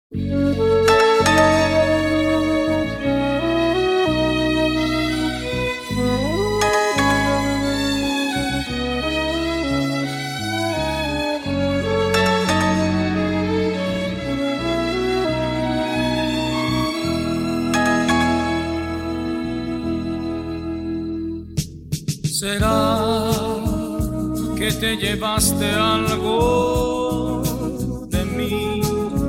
¿Será que te llevaste algo de mí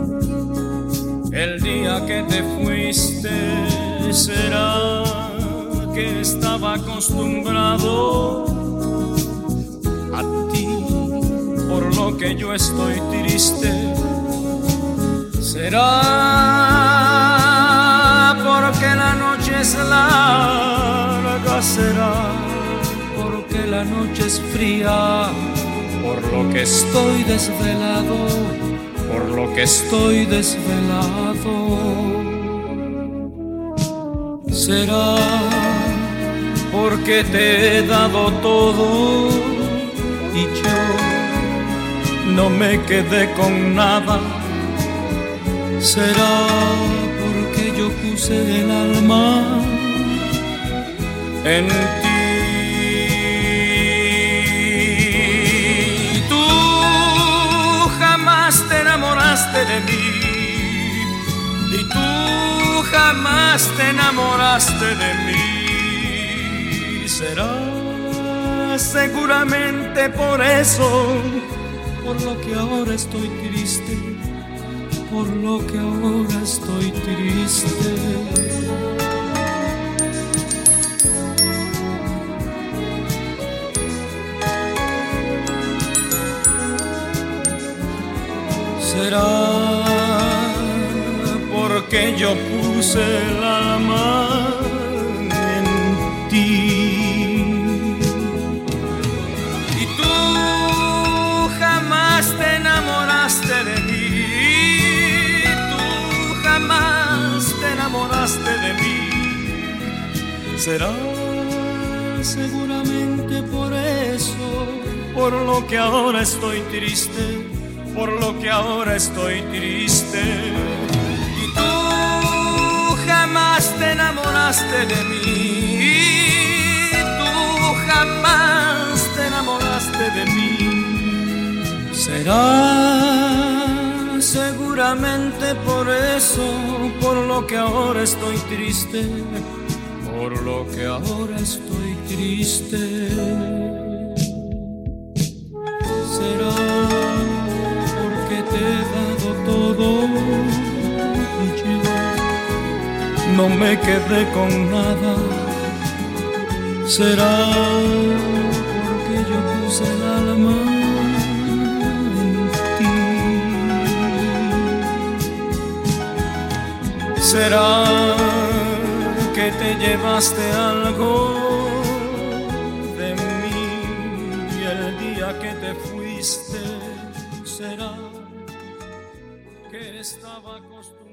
el día que te fuiste? ¿Será que estaba acostumbrado a ti, por lo que yo estoy triste? ¿Será porque la noche es larga? ¿Será porque la noche es fría? Por lo que estoy desvelado, por lo que estoy desvelado. ¿Será porque te he dado todo y yo no me quedé con nada? ¿Será porque yo puse el alma en ti? Te enamoraste de mí y tú jamás te enamoraste de mí. Será seguramente por eso, por lo que ahora estoy triste, por lo que ahora estoy triste. ¿Será porque yo puse el alma en ti y tú jamás te enamoraste de mí? Tú jamás te enamoraste de mí. ¿Será seguramente por eso, por lo que ahora estoy triste, por lo que ahora estoy triste? Y tú jamás te enamoraste de mí, tú jamás te enamoraste de mí. Será seguramente por eso, por lo que ahora estoy triste, por lo que ahora estoy triste. Será te he dado todo y yo no me quedé con nada. ¿Será porque yo puse el alma en ti? ¿Será que te llevaste algo de mí el día que te fuiste? ¿Será que estaba acostumbrado?